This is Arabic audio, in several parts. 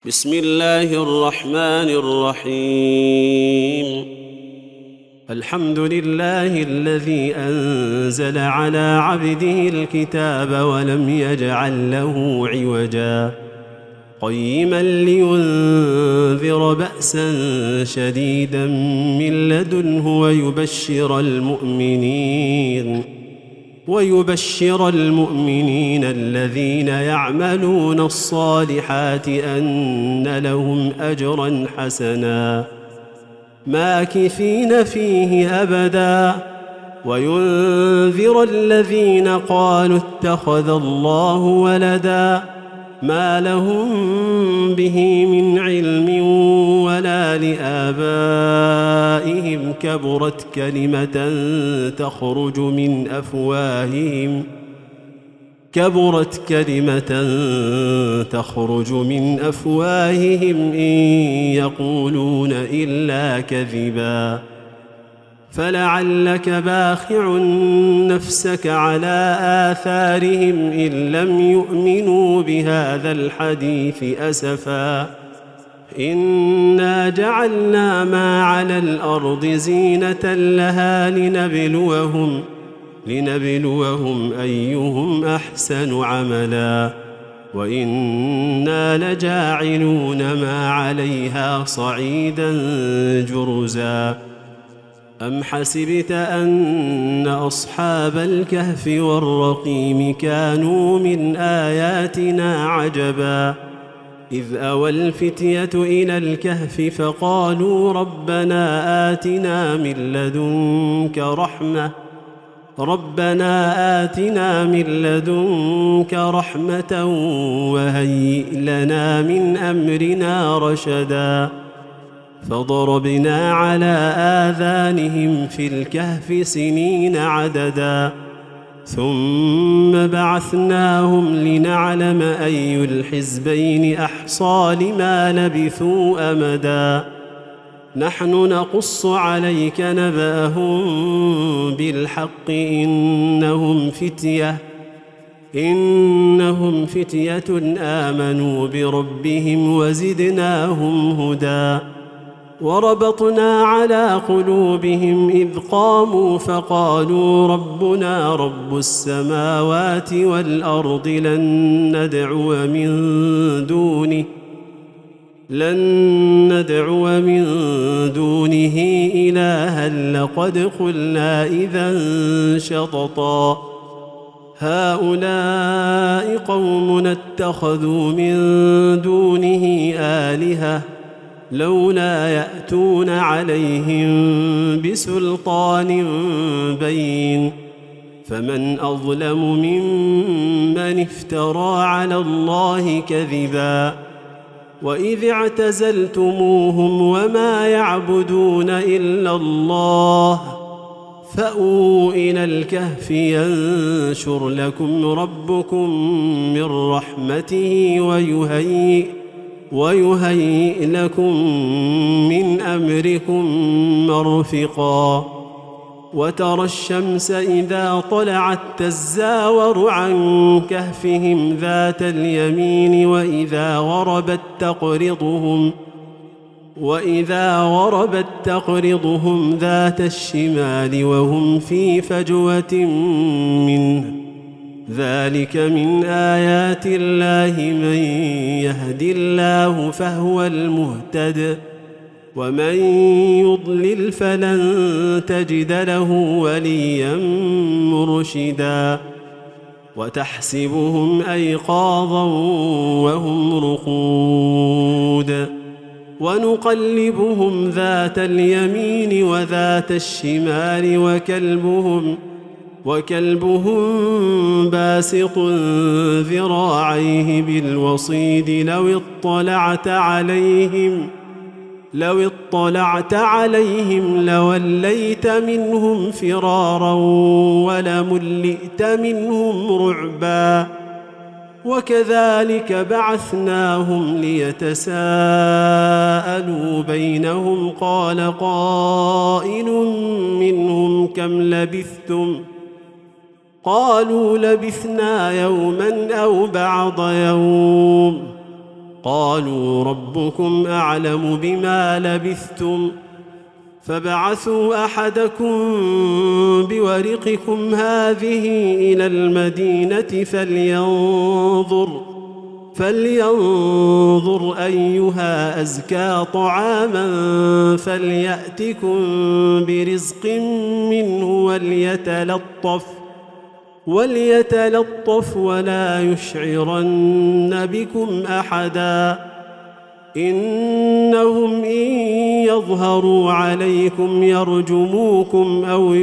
بسم الله الرحمن الرحيم. الحمد لله الذي أنزل على عبده الكتاب ولم يجعل له عوجا قيما لينذر بأسا شديدا من لدنه ويبشر المؤمنين الذين يعملون الصالحات أن لهم أجرا حسنا ماكثين فيه أبدا وينذر الذين قالوا اتخذ الله ولدا ما لهم به من علم ولا لآبائهم كبرت كلمة تخرج من أفواههم إن يقولون إلا كذبا فلعلك باخع نفسك على آثارهم إن لم يؤمنوا بهذا الحديث أسفا إنا جعلنا ما على الأرض زينة لها لنبلوهم أيهم أحسن عملا وإنا لجاعلون ما عليها صعيدا جرزا أم حسبت أن أصحاب الكهف والرقيم كانوا من آياتنا عجبا إذ أوى الفتية إلى الكهف فقالوا ربنا آتنا من لدنك رحمة وهيئ لنا من أمرنا رشدا فضربنا على آذانهم في الكهف سنين عددا ثم بعثناهم لنعلم أي الحزبين أحصى لما لبثوا أمدا نحن نقص عليك نبأهم بالحق إنهم فتية آمنوا بربهم وزدناهم هدى وربطنا على قلوبهم إذ قاموا فقالوا ربنا رب السماوات والأرض لن ندعو من دونه إلها لقد قلنا إذا شططا هؤلاء قوم اتخذوا من دونه آلهة لولا يأتون عليهم بسلطان بين فمن أظلم ممن افترى على الله كذبا وإذ اعتزلتموهم وما يعبدون إلا الله فأووا إلى الكهف ينشر لكم ربكم من رحمته ويهيئ لكم من أمركم مرفقا وترى الشمس إذا طلعت تزاور عن كهفهم ذات اليمين وإذا غربت تقرضهم ذات الشمال وهم في فجوة منه ذلك من آيات الله من يهد الله فهو المهتد ومن يضلل فلن تجد له وليا مرشدا وتحسبهم أيقاظا وهم رقود ونقلبهم ذات اليمين وذات الشمال وكلبهم باسط ذراعيه بالوصيد لو اطلعت عليهم لوليت منهم فرارا ولملئت منهم رعبا وكذلك بعثناهم ليتساءلوا بينهم قال قائل منهم كم لبثتم قالوا لبثنا يوما أو بعض يوم قالوا ربكم أعلم بما لبثتم فابعثوا أحدكم بورقكم هذه إلى المدينة فلينظر أيها أزكى طعاما فليأتكم برزق منه وليتلطف ولا يشعرن بكم أحدا إنهم إن يظهروا عليكم يرجموكم أو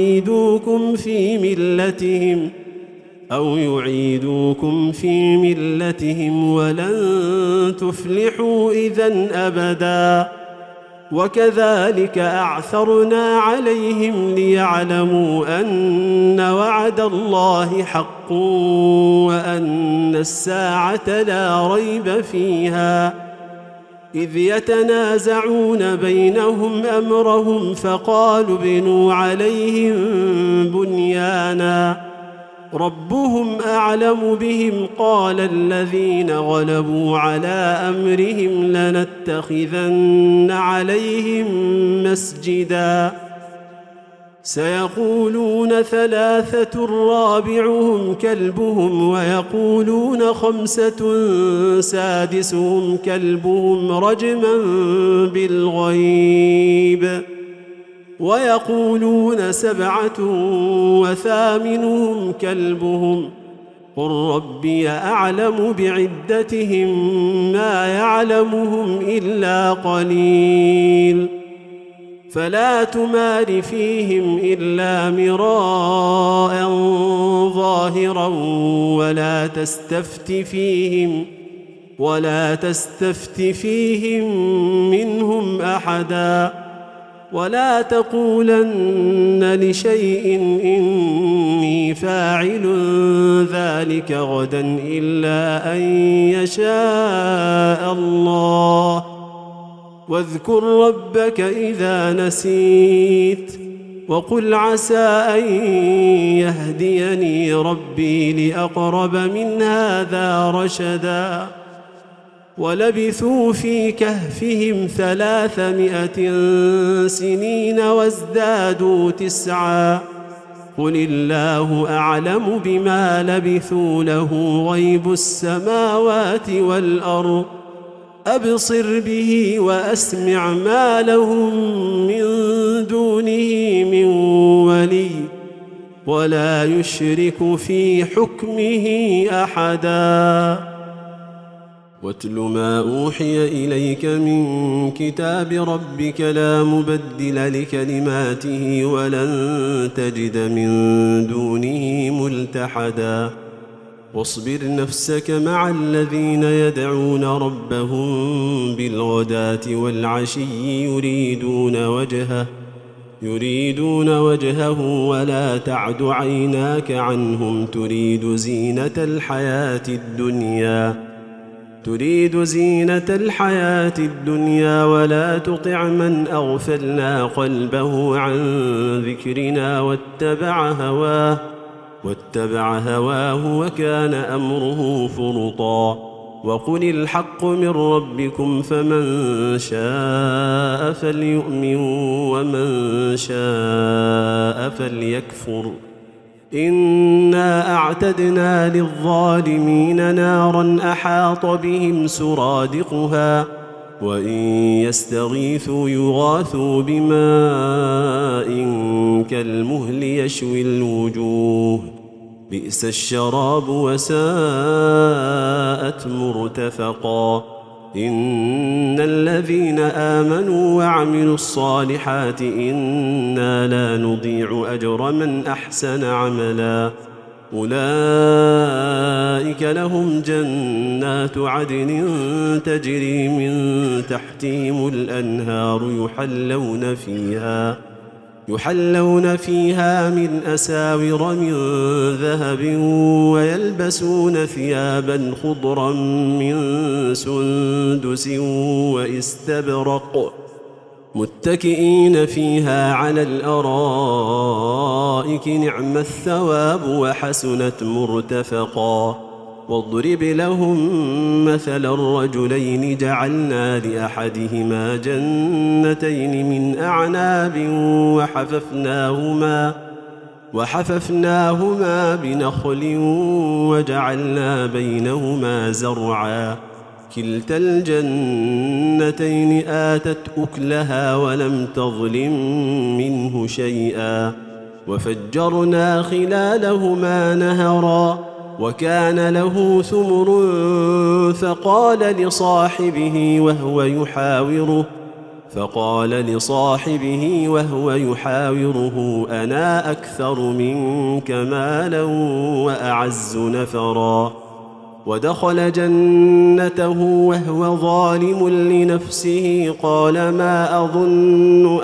يعيدوكم في ملتهم ولن تفلحوا إذن أبدا وكذلك أعثرنا عليهم ليعلموا أن وعد الله حق وأن الساعة لا ريب فيها إذ يتنازعون بينهم أمرهم فقالوا ابنوا عليهم بنيانا ربهم أعلم بهم قال الذين غلبوا على أمرهم لنتخذن عليهم مسجدا سيقولون 3 رابعهم كلبهم ويقولون 5 سادسهم كلبهم رجما بالغيب ويقولون 7 وثامنهم كلبهم قل ربي أعلم بعدتهم ما يعلمهم إلا قليل فلا تمار فيهم إلا مراء ظاهرا ولا تستفت فيهم منهم أحدا ولا تقولن لشيء إني فاعل ذلك غدا إلا أن يشاء الله واذكر ربك إذا نسيت وقل عسى أن يهديني ربي لأقرب من هذا رشدا ولبثوا في كهفهم 300 سنين وازدادوا 9 قل الله أعلم بما لبثوا له غيب السماوات والأرض أبصر به وأسمع ما لهم من دونه من ولي ولا يشرك في حكمه أحدا واتل ما أوحي إليك من كتاب ربك لا مبدل لكلماته ولن تجد من دونه ملتحدا واصبر نفسك مع الذين يدعون ربهم بالغداة والعشي يريدون وجهه ولا تعد عيناك عنهم تريد زينة الحياة الدنيا ولا تطع من أغفلنا قلبه عن ذكرنا واتبع هواه وكان أمره فرطا وقل الحق من ربكم فمن شاء فليؤمن ومن شاء فليكفر إنا أعتدنا للظالمين نارا أحاط بهم سرادقها وإن يستغيثوا يغاثوا بماء كالمهل يشوي الوجوه بئس الشراب وساءت مرتفقا إن الذين آمنوا وعملوا الصالحات إنا لا نضيع أجر من أحسن عملا أولئك لهم جنات عدن تجري من تحتهم الأنهار يحلون فيها من أساور من ذهب ويلبسون ثيابا خضرا من سندس واستبرق متكئين فيها على الأرائك نعم الثواب وحسنت مرتفقا واضرب لهم مثل الرجلين جعلنا لأحدهما جنتين من أعناب وحففناهما بنخل وجعلنا بينهما زرعا كلتا الجنتين آتت أكلها ولم تظلم منه شيئا وفجرنا خلالهما نهرا وكان له ثمر فقال لصاحبه وهو يحاوره أنا أكثر منك مالا وأعز نفرا ودخل جنته وهو ظالم لنفسه قال ما أظن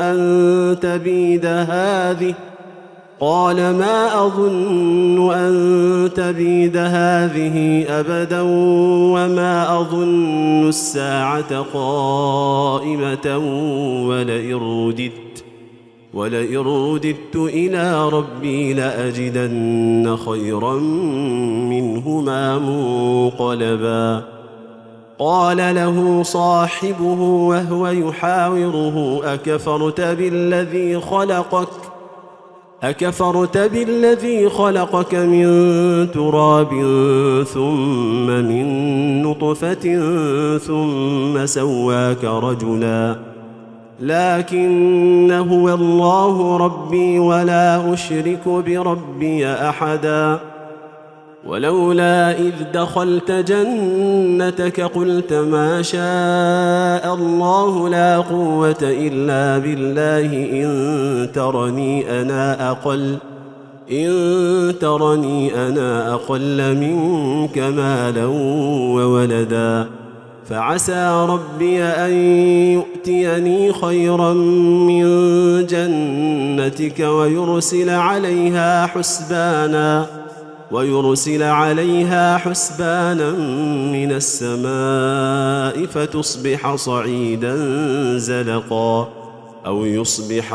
أن تبيد هذه أبدا وما أظن الساعة قائمة ولئن رددت إلى ربي لأجدن خيرا منهما منقلبا قال له صاحبه وهو يحاوره أكفرت بالذي خلقك من تراب ثم من نطفة ثم سواك رجلا لكن هو الله ربي ولا أشرك بربي أحدا ولولا إذ دخلت جنتك قلت ما شاء الله لا قوة إلا بالله إن ترني أنا أقل منك مالا وولدا فعسى ربي أن يؤتيني خيرا من جنتك ويرسل عليها حسبانا من السماء فتصبح صعيدا زلقا أو يصبح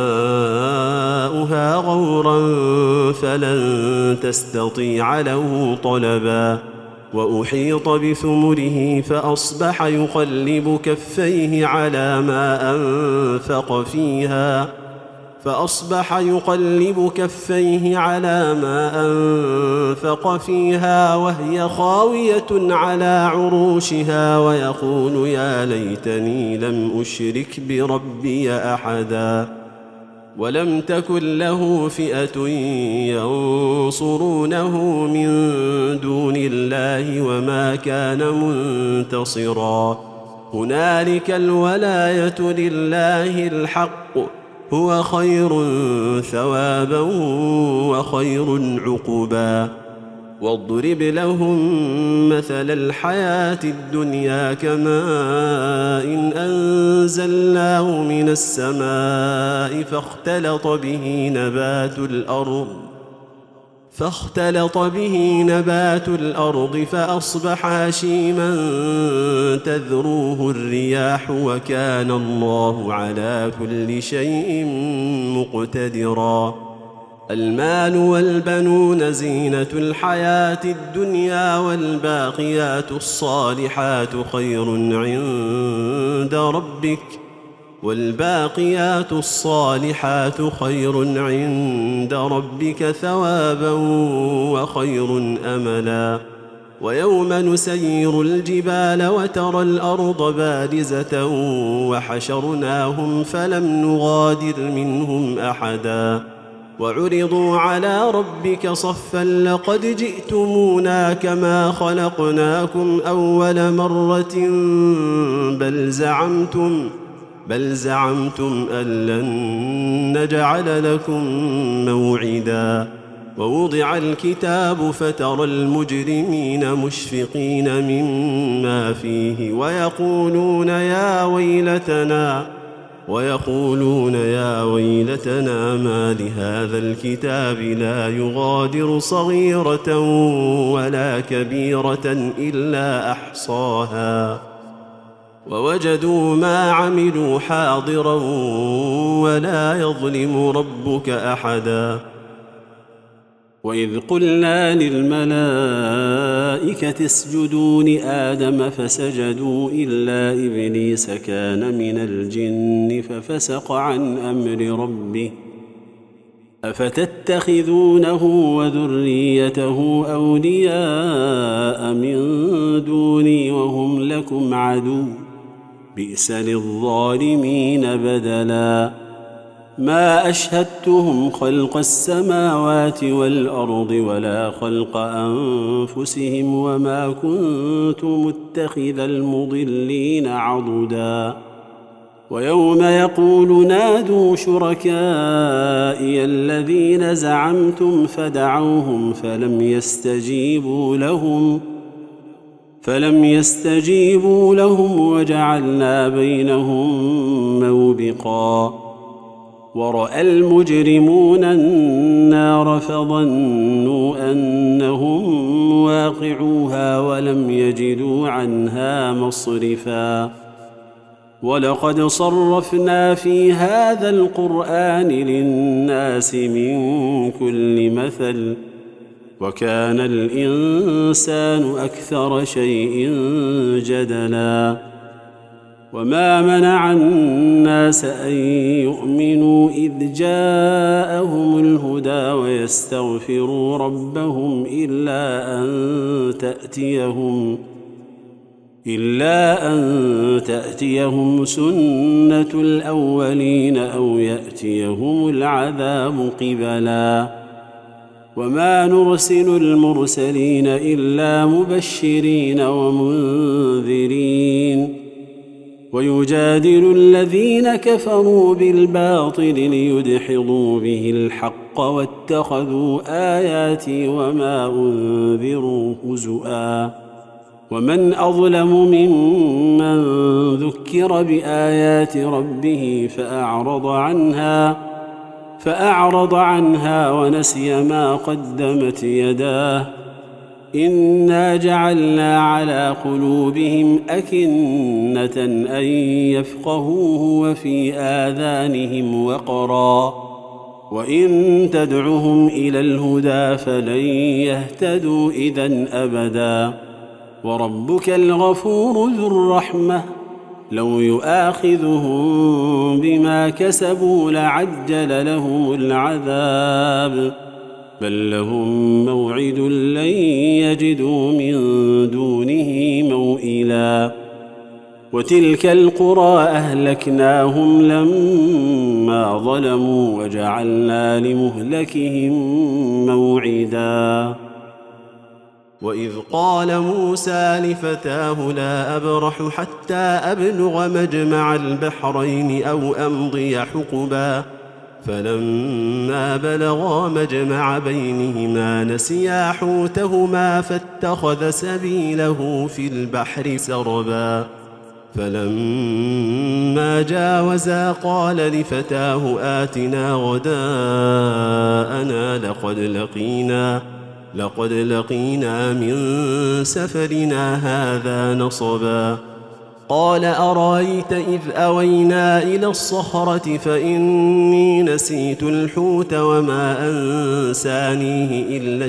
ماؤها غورا فلن تستطيع له طلبا وأحيط بثمره فأصبح يقلب كفيه على ما أنفق فيها وهي خاوية على عروشها ويقول يا ليتني لم أشرك بربي أحدا ولم تكن له فئة ينصرونه من دون الله وما كان منتصرا هنالك الولاية لله الحق هو خير ثوابا وخير عقبا واضرب لهم مثل الحياة الدنيا كماء أنزلناه من السماء فاختلط به نبات الأرض فأصبح هشيما تذروه الرياح وكان الله على كل شيء مقتدرا المال والبنون زينة الحياة الدنيا والباقيات الصالحات خير عند ربك ثوابا وخير أملا ويوم نسير الجبال وترى الأرض بارزة وحشرناهم فلم نغادر منهم أحدا وعرضوا على ربك صفا لقد جئتمونا كما خلقناكم أول مرة بل زعمتم أن لن نجعل لكم موعدا ووضع الكتاب فترى المجرمين مشفقين مما فيه ويقولون يا ويلتنا ما لهذا الكتاب لا يغادر صغيرة ولا كبيرة إلا أحصاها ووجدوا ما عملوا حاضرا ولا يظلم ربك أحدا وإذ قلنا للملائكة اسجدوا لآدم فسجدوا إلا إبليس كان من الجن ففسق عن أمر ربه أفتتخذونه وذريته أولياء من دوني وهم لكم عدو بئس للظالمين بدلا ما أشهدتهم خلق السماوات والأرض ولا خلق أنفسهم وما كنت متخذ المضلين عضدا ويوم يقول نادوا شركائي الذين زعمتم فدعوهم فلم يستجيبوا لهم وجعلنا بينهم موبقا ورأى المجرمون النار فظنوا أنهم واقعوها ولم يجدوا عنها مصرفا ولقد صرفنا في هذا القرآن للناس من كل مثل وكان الإنسان أكثر شيء جدلا وما منع الناس أن يؤمنوا إذ جاءهم الهدى ويستغفروا ربهم إلا أن تأتيهم سنة الأولين أو يأتيهم العذاب قبلا وما نرسل المرسلين إلا مبشرين ومنذرين ويجادل الذين كفروا بالباطل ليدحضوا به الحق واتخذوا آياتي وما أنذروا هزؤا ومن أظلم ممن ذكر بآيات ربه فأعرض عنها ونسي ما قدمت يداه إنا جعلنا على قلوبهم أكنة أن يفقهوه وفي آذانهم وقرا وإن تدعهم إلى الهدى فلن يهتدوا إذن أبدا وربك الغفور ذو الرحمة لو يؤاخذهم بما كسبوا لعجل لهم العذاب بل لهم موعد لن يجدوا من دونه موئلا وتلك القرى أهلكناهم لما ظلموا وجعلنا لمهلكهم موعدا وإذ قال موسى لفتاه لا أبرح حتى أبلغ مجمع البحرين أو أمضي حقبا فلما بلغا مجمع بينهما نسيا حوتهما فاتخذ سبيله في البحر سربا فلما جاوزا قال لفتاه آتنا غداءنا لقد لقينا من سفرنا هذا نصبا قال أرأيت إذ أوينا إلى الصخرة فإني نسيت الحوت وما أنسانيه إلا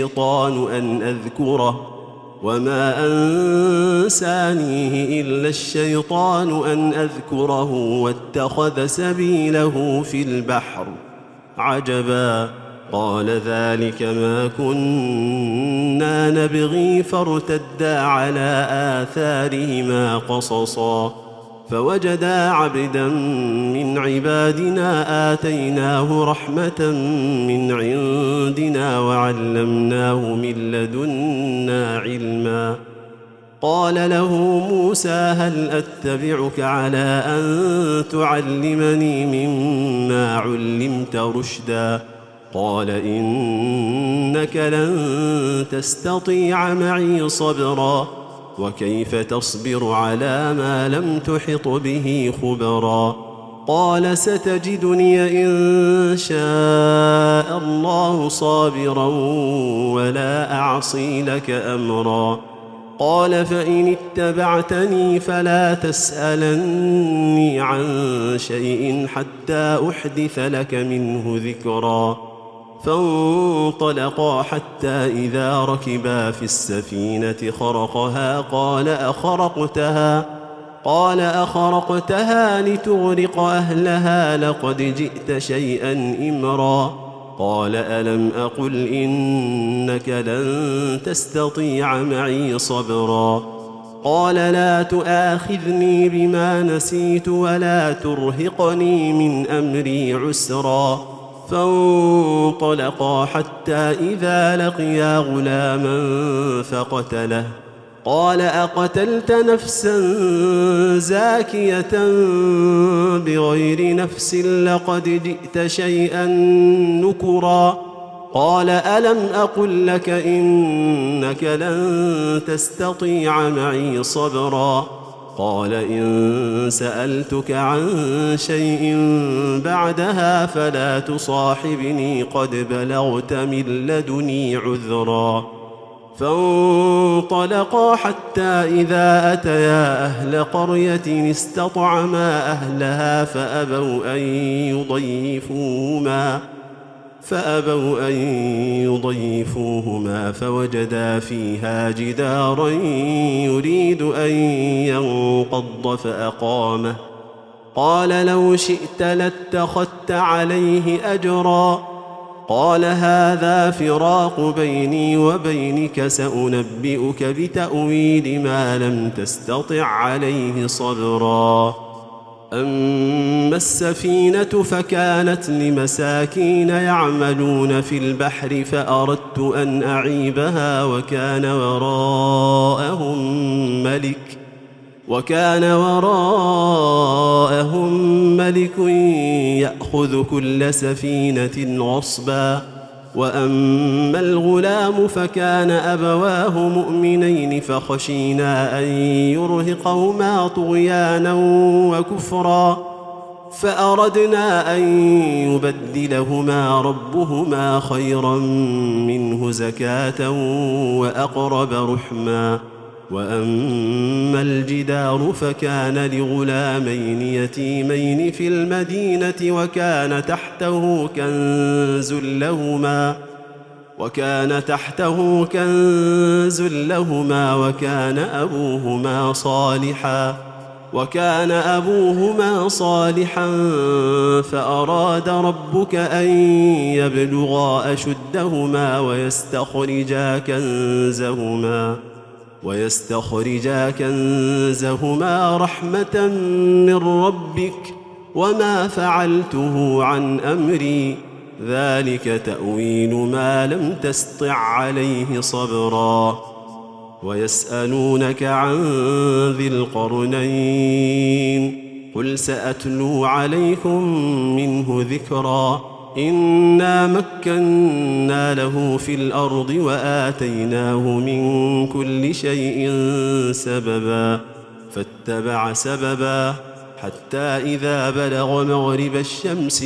الشيطان أن أذكره واتخذ سبيله في البحر عجبا قال ذلك ما كنا نبغي فارتدا على آثارهما قصصا فوجدا عبدا من عبادنا آتيناه رحمة من عندنا وعلمناه من لدنا علما قال له موسى هل أتبعك على أن تعلمني مما علمت رشدا قال إنك لن تستطيع معي صبرا وكيف تصبر على ما لم تحط به خبرا قال ستجدني إن شاء الله صابرا ولا أعصي لك أمرا قال فإن اتبعتني فلا تسألني عن شيء حتى أحدث لك منه ذكرا فانطلقا حتى إذا ركبا في السفينة خرقها قال أخرقتها لتغرق أهلها لقد جئت شيئا إمرا. قال ألم أقل إنك لن تستطيع معي صبرا. قال لا تؤاخذني بما نسيت ولا ترهقني من أمري عسرا. فانطلقا حتى إذا لقيا غلاما فقتله. قال أقتلت نفسا زاكية بغير نفس لقد جئت شيئا نكرا. قال ألم أقل لك إنك لن تستطيع معي صبرا. قال إن سألتك عن شيء بعدها فلا تصاحبني قد بلغت من لدني عذرا. فانطلقا حتى إذا أتيا أهل قرية استطعما أهلها فأبوا أن يضيفوهما فوجدا فيها جدارا يريد أن ينقض فأقامه. قال لو شئت لاتخذت عليه أجرا. قال هذا فراق بيني وبينك سأنبئك بتأويل ما لم تستطع عليه صبرا. أما السفينة فكانت لمساكين يعملون في البحر فأردت أن أعيبها وكان وراءهم ملك يأخذ كل سفينة غصبا. وأما الغلام فكان أبواه مؤمنين فخشينا أن يرهقهما طغيانا وكفرا فأردنا أن يبدلهما ربهما خيرا منه زكاة وأقرب رحما. وأما الجدار فكان لغلامين يتيمين في المدينة وكان تحته كنز لهما وكان أبوهما صالحا فأراد ربك أن يبلغا أشدهما ويستخرجا كنزهما رحمة من ربك وما فعلته عن أمري ذلك تأويل ما لم تسطع عليه صبرا. ويسألونك عن ذي القرنين قل سأتلو عليكم منه ذكرا. إنا مكنا له في الأرض وآتيناه من كل شيء سببا فاتبع سببا حتى إذا بلغ مغرب الشمس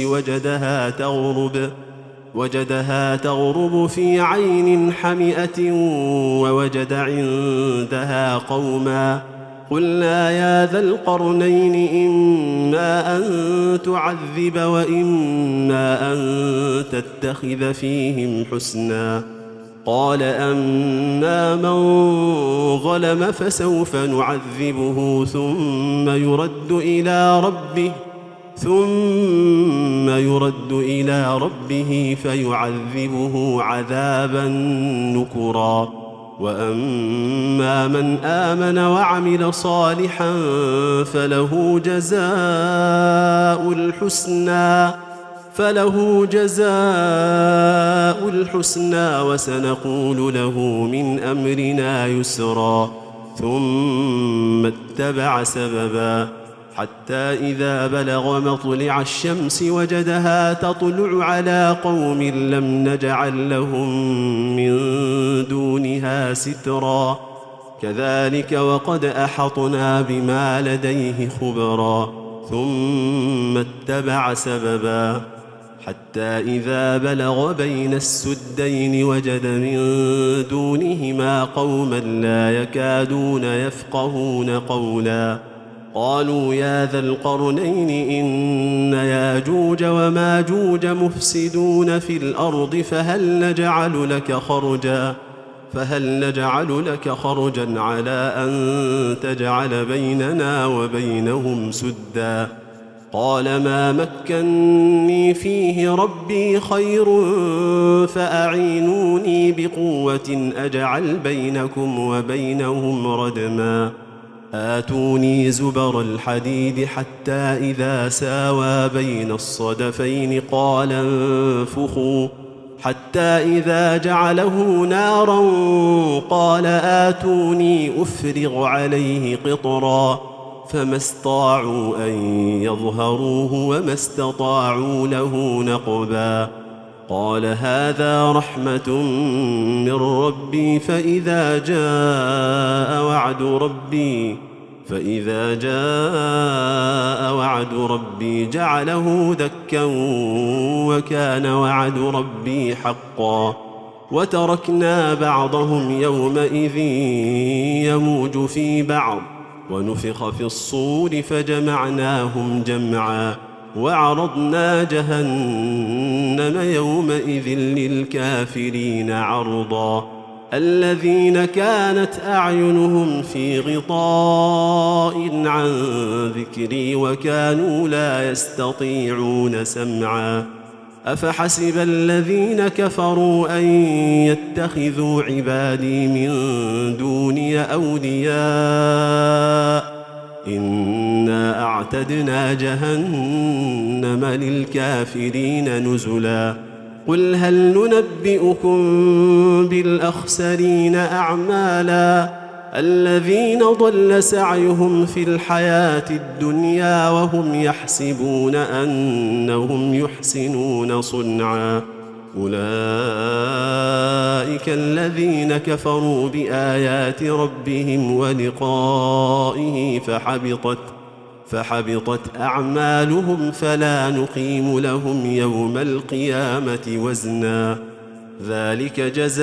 وجدها تغرب في عين حمئة ووجد عندها قوما. قلنا يا ذا القرنين إما أن تعذب وإما أن تتخذ فيهم حسنا. قال أما من ظلم فسوف نعذبه ثم يرد إلى ربه فيعذبه عذابا نكرا. وأما من آمن وعمل صالحا فله جزاء الحسنى وسنقول له من أمرنا يسرا. ثم اتبع سببا حتى إذا بلغ مطلع الشمس وجدها تطلع على قوم لم نجعل لهم من دونها سترا. كذلك وقد أحطنا بما لديه خبرا. ثم اتبع سببا حتى إذا بلغ بين السدين وجد من دونهما قوما لا يكادون يفقهون قولا. قالوا يا ذا القرنين إن ياجوج وماجوج مفسدون في الأرض فهل نجعل لك خرجا على أن تجعل بيننا وبينهم سدا قال ما مكني فيه ربي خير فأعينوني بقوة أجعل بينكم وبينهم ردما آتوني زبر الحديد حتى إذا ساوى بين الصدفين قال انفخوا حتى إذا جعله نارا قال آتوني أفرغ عليه قطرا فما استطاعوا أن يظهروه وما استطاعوا له نقبا قال هذا رحمة من ربي فإذا جاء وعد ربي جعله دكا وكان وعد ربي حقا وتركنا بعضهم يومئذ يموج في بعض ونفخ في الصور فجمعناهم جمعا وعرضنا جهنم يومئذ للكافرين عرضا الذين كانت أعينهم في غطاء عن ذكري وكانوا لا يستطيعون سمعا أفحسب الذين كفروا أن يتخذوا عبادي من دوني أولياء إنا أعتدنا جهنم للكافرين نزلا قل هل ننبئكم بالأخسرين أعمالا الذين ضل سعيهم في الحياة الدنيا وهم يحسبون أنهم يحسنون صنعا أولئك الذين كفروا بآيات ربهم ولقائه فحبطت أعمالهم فلا نقيم لهم يوم القيامة وزنا ذلك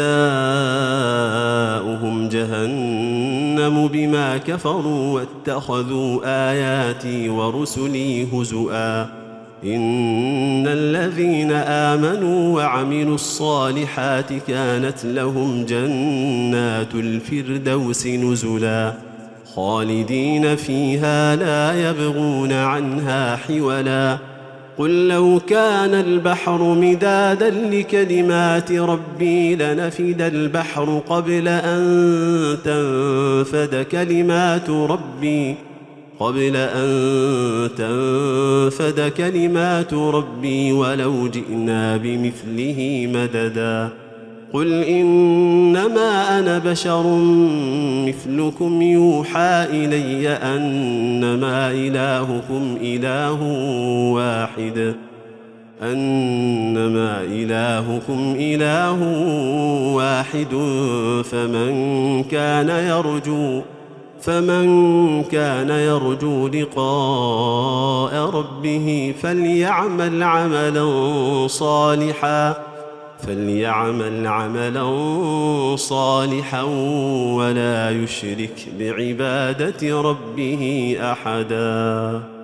جزاؤهم جهنم بما كفروا واتخذوا آياتي ورسلي هزؤا إن الذين آمنوا وعملوا الصالحات كانت لهم جنات الفردوس نزلا خالدين فيها لا يبغون عنها حولا قل لو كان البحر مدادا لكلمات ربي لنفد البحر قبل أن تنفد كلمات ربي ولو جئنا بمثله مددا قل إنما أنا بشر مثلكم يوحى إلي أنما إلهكم إله واحد فمن كان يرجو لقاء ربه فليعمل عملا صالحا ولا يشرك بعبادة ربه أحدا.